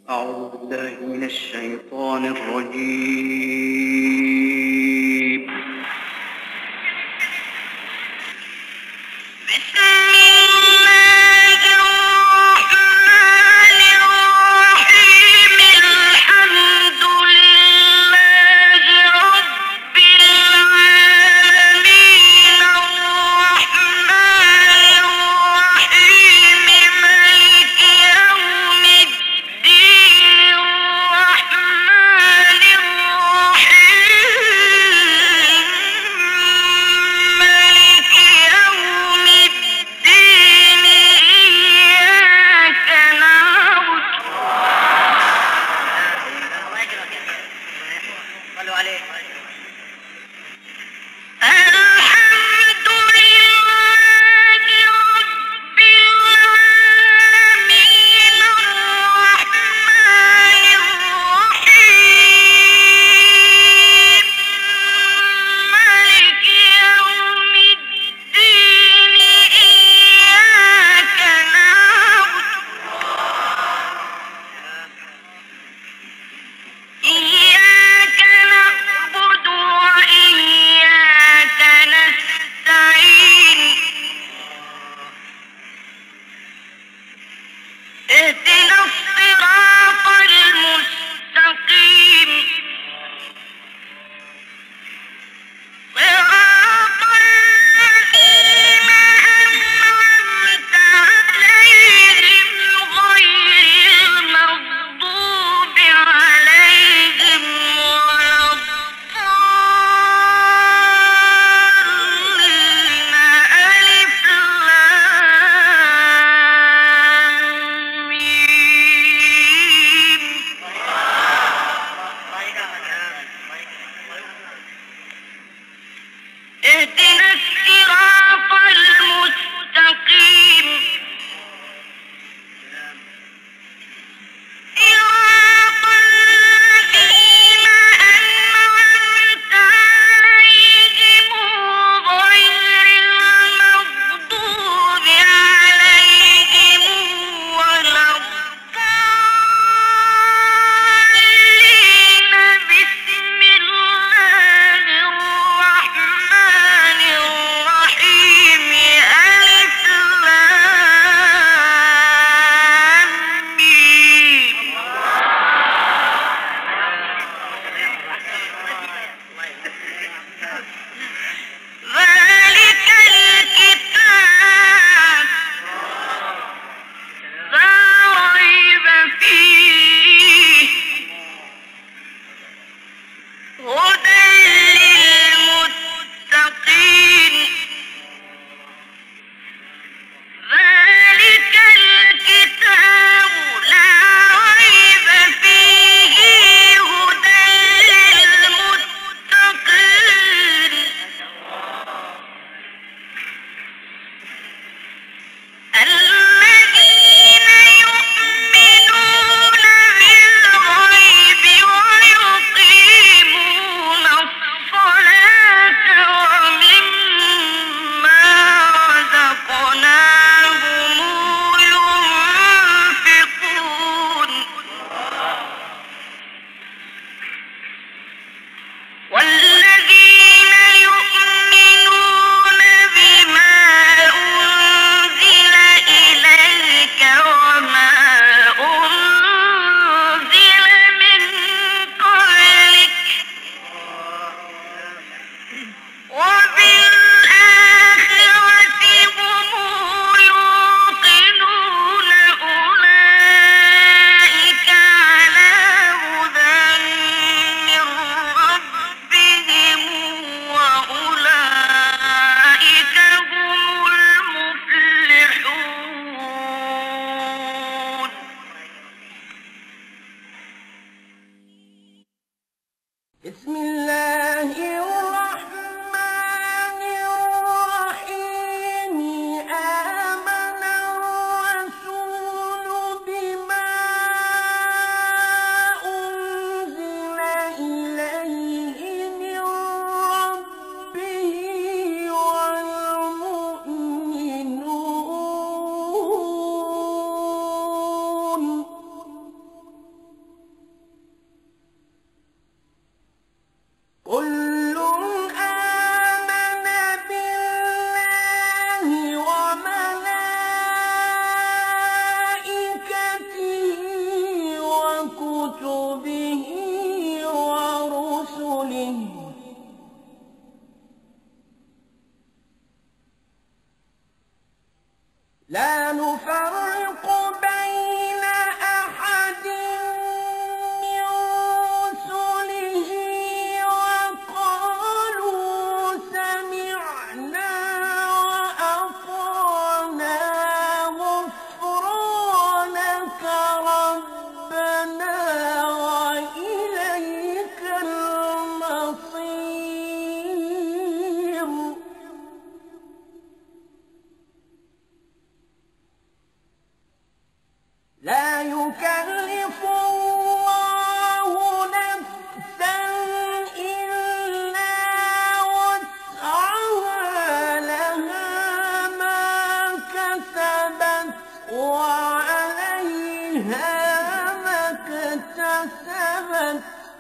أعوذ بالله من الشيطان الرجيم. ما اكتسبت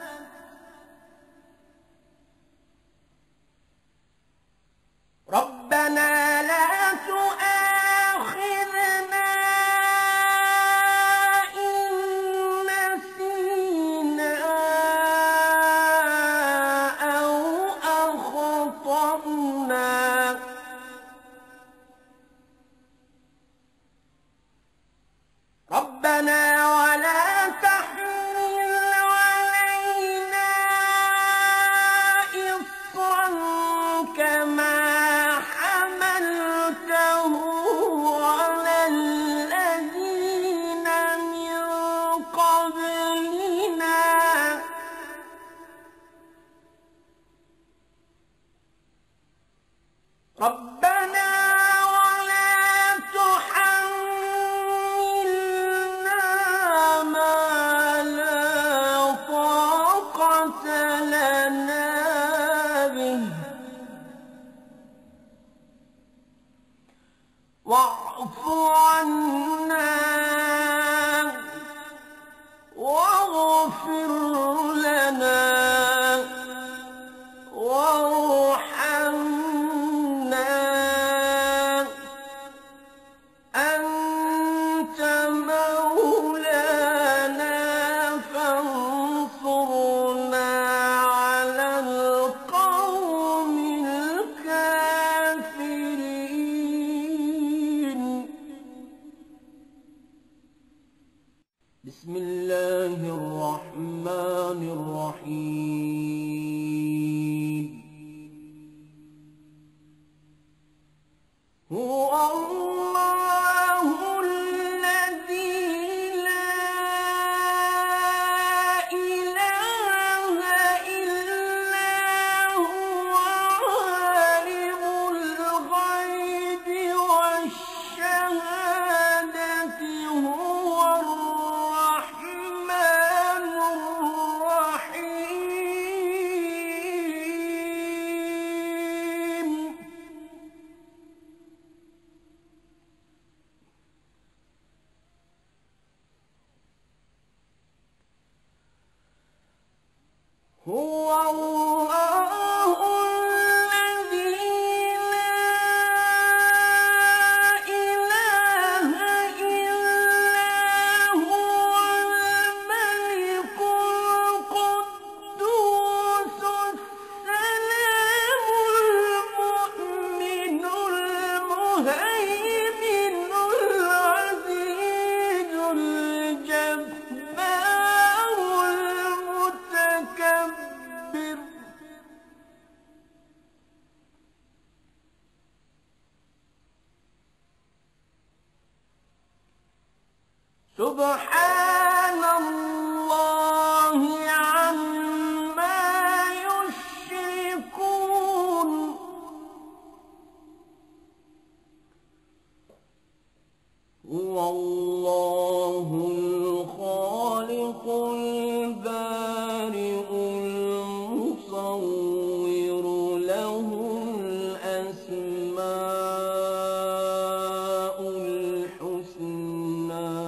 ربنا لا تؤاخذنا إن نسينا أو أخطأنا ربنا ولا تحمل علينا إصرا كما حملته على الذين من قبلنا ربنا ولا تحملنا ما لا طاقة لنا به واعف عنا واغفر لنا وارحمنا أنت مولانا فانصرنا على القوم الكافرين بسم الله الرحمن الرحيم هو الله الذي لا إله إلا هو عالم الغيب والشهادة هو الرحمن الرحيم هو الله الذي لا إله إلا هو الملك القدوس السلام المؤمن المهيمن العزيز الجبار المتكبر سبحان الله عما يشركون هو الله الخالق البارئ المصور له الأسماء الحسنى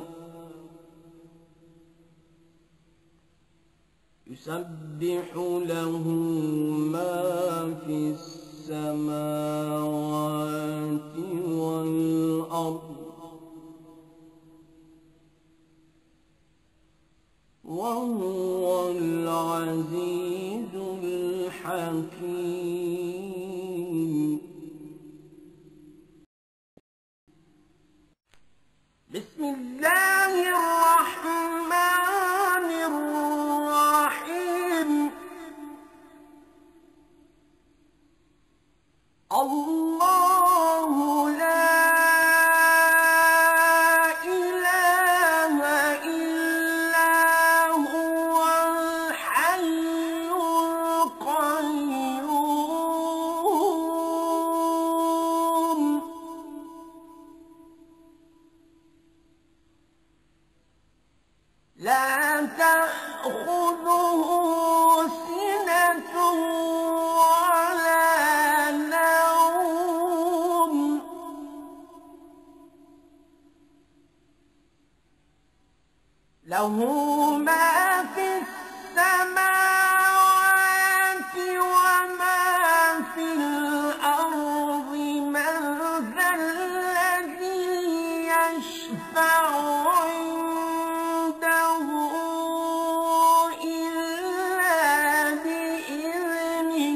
يسبح له ما في السماوات والأرض وهو العزيز الحكيم بسم الله الرحمن الرحيم الله لا إله إلا هو الحي القيوم لا تأخذه سنة ولا نوم له ما في السماوات وما في الأرض من ذا الذي يشفع عنده إلا بإذنه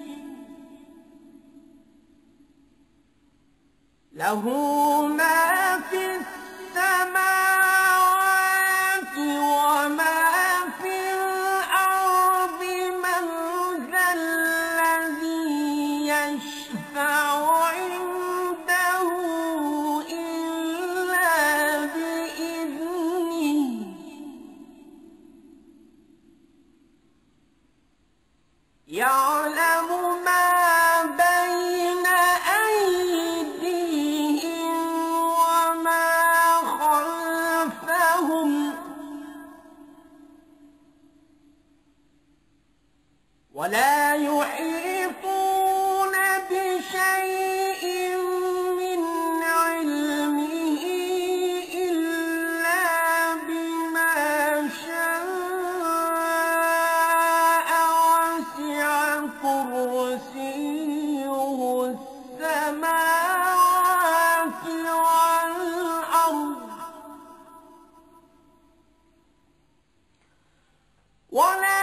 له ما في السماوات وما في الأرض من ذا الذي يشفع عنده إلا بإذنه يعلم ما بين أيديهم وما خلفهم ولا يحيطون بشيء من علمه إلا بما شاء وسع كرسيه السماوات والأرض ولا